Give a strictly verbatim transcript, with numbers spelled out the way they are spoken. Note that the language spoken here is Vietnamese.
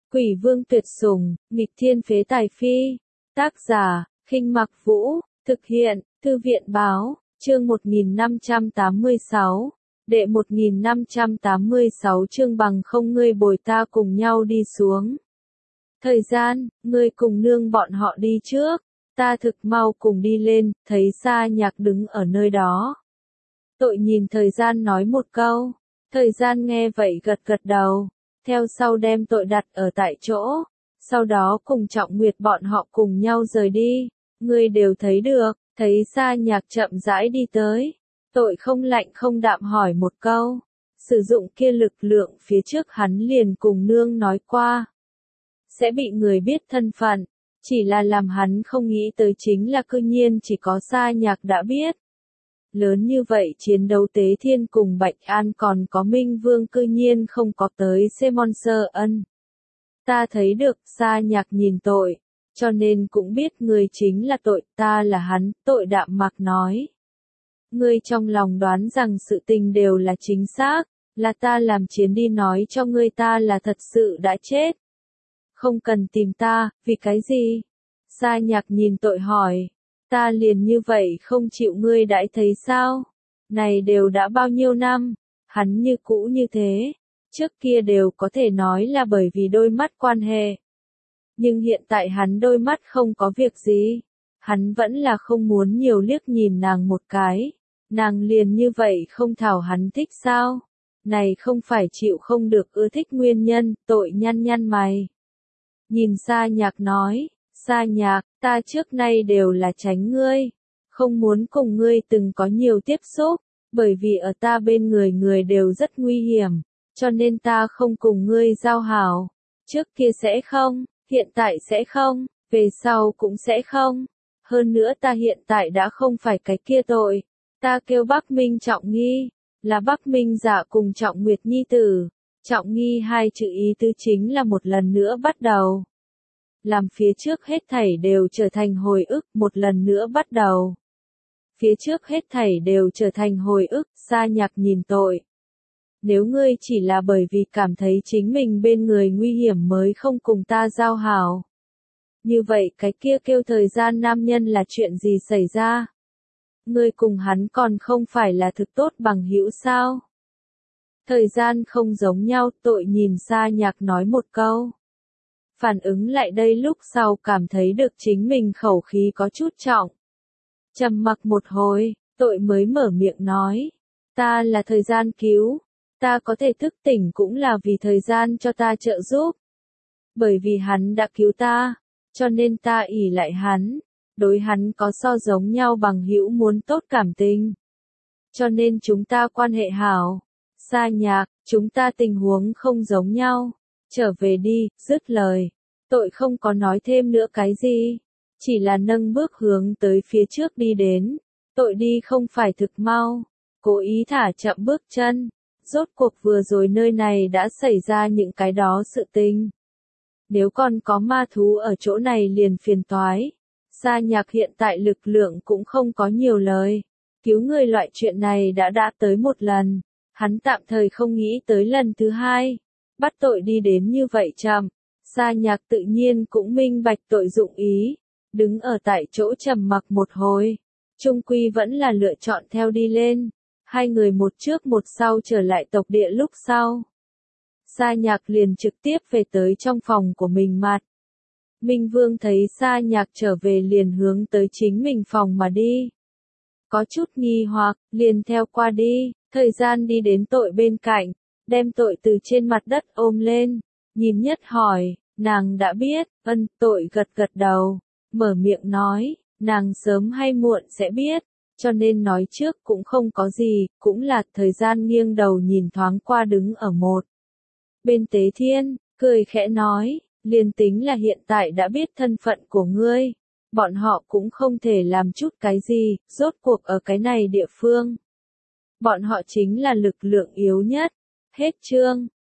Quỷ vương tuyệt sủng, nghịch thiên phế tài phi. Tác giả, Khinh Mặc Vũ, thực hiện, Thư viện báo, chương một nghìn năm trăm tám mươi sáu, đệ một nghìn năm trăm tám mươi sáu chương bằng không ngươi bồi ta cùng nhau đi xuống. Thời gian, ngươi cùng nương bọn họ đi trước, ta thực mau cùng đi lên, thấy Sa Nhạc đứng ở nơi đó. Tội nhìn thời gian nói một câu, thời gian nghe vậy gật gật đầu, theo sau đem tội đặt ở tại chỗ, sau đó cùng Trọng Nguyệt bọn họ cùng nhau rời đi, ngươi đều thấy được, thấy Sa Nhạc chậm rãi đi tới, tội không lạnh không đạm hỏi một câu, sử dụng kia lực lượng phía trước hắn liền cùng nương nói qua, sẽ bị người biết thân phận, chỉ là làm hắn không nghĩ tới chính là cư nhiên chỉ có Sa Nhạc đã biết. Lớn như vậy chiến đấu Tế Thiên cùng Bạch An còn có Minh Vương cư nhiên không có tới Semon Sơ Ân. Ta thấy được, Sa Nhạc nhìn tội, cho nên cũng biết người chính là tội, ta là hắn, tội đạm mạc nói. Ngươi trong lòng đoán rằng sự tình đều là chính xác, là ta làm chiến đi nói cho ngươi ta là thật sự đã chết. Không cần tìm ta, vì cái gì? Sa Nhạc nhìn tội hỏi. Ta liền như vậy không chịu ngươi đãi thấy sao? Này đều đã bao nhiêu năm, hắn như cũ như thế, trước kia đều có thể nói là bởi vì đôi mắt quan hệ. Nhưng hiện tại hắn đôi mắt không có việc gì, hắn vẫn là không muốn nhiều liếc nhìn nàng một cái, nàng liền như vậy không thảo hắn thích sao? Này không phải chịu không được ưa thích nguyên nhân, tội nhăn nhăn mày. Nhìn Sa Nhạc nói. Sa Nhạc, ta trước nay đều là tránh ngươi, không muốn cùng ngươi từng có nhiều tiếp xúc, bởi vì ở ta bên người người đều rất nguy hiểm, cho nên ta không cùng ngươi giao hảo. Trước kia sẽ không, hiện tại sẽ không, về sau cũng sẽ không. Hơn nữa ta hiện tại đã không phải cái kia tội, ta kêu Bắc Minh Trọng Nghi, là Bắc Minh Dạ cùng Trọng Nguyệt nhi tử. Trọng Nghi hai chữ ý tứ chính là một lần nữa bắt đầu. Làm phía trước hết thảy đều trở thành hồi ức, một lần nữa bắt đầu. Phía trước hết thảy đều trở thành hồi ức, Sa Nhạc nhìn tội. Nếu ngươi chỉ là bởi vì cảm thấy chính mình bên người nguy hiểm mới không cùng ta giao hảo. Như vậy cái kia kêu thời gian nam nhân là chuyện gì xảy ra? Ngươi cùng hắn còn không phải là thực tốt bằng hữu sao? Thời gian không giống nhau, tội nhìn Sa Nhạc nói một câu. Phản ứng lại đây lúc sau cảm thấy được chính mình khẩu khí có chút trọng. Trầm mặc một hồi, tội mới mở miệng nói. Ta là thời gian cứu, ta có thể thức tỉnh cũng là vì thời gian cho ta trợ giúp. Bởi vì hắn đã cứu ta, cho nên ta ỷ lại hắn, đối hắn có so giống nhau bằng hữu muốn tốt cảm tình. Cho nên chúng ta quan hệ hảo. Sa Nhạc, chúng ta tình huống không giống nhau. Trở về đi, dứt lời. Tội không có nói thêm nữa cái gì. Chỉ là nâng bước hướng tới phía trước đi đến. Tội đi không phải thực mau. Cố ý thả chậm bước chân. Rốt cuộc vừa rồi nơi này đã xảy ra những cái đó sự tình. Nếu còn có ma thú ở chỗ này liền phiền toái. Sa Nhạc hiện tại lực lượng cũng không có nhiều lời. Cứu người loại chuyện này đã đã tới một lần. Hắn tạm thời không nghĩ tới lần thứ hai. Bắt tội đi đến như vậy chậm. Sa Nhạc tự nhiên cũng minh bạch tội dụng ý. Đứng ở tại chỗ trầm mặc một hồi. Trung quy vẫn là lựa chọn theo đi lên. Hai người một trước một sau trở lại tộc địa lúc sau. Sa Nhạc liền trực tiếp về tới trong phòng của mình mặt. Minh Vương thấy Sa Nhạc trở về liền hướng tới chính mình phòng mà đi. Có chút nghi hoặc, liền theo qua đi, thời gian đi đến tội bên cạnh, đem tội từ trên mặt đất ôm lên, nhìn nhất hỏi, nàng đã biết, ân, tội gật gật đầu, mở miệng nói, nàng sớm hay muộn sẽ biết, cho nên nói trước cũng không có gì, cũng là thời gian nghiêng đầu nhìn thoáng qua đứng ở một. Bên Tế Thiên, cười khẽ nói, liền tính là hiện tại đã biết thân phận của ngươi, bọn họ cũng không thể làm chút cái gì, rốt cuộc ở cái này địa phương. Bọn họ chính là lực lượng yếu nhất. Hết chương.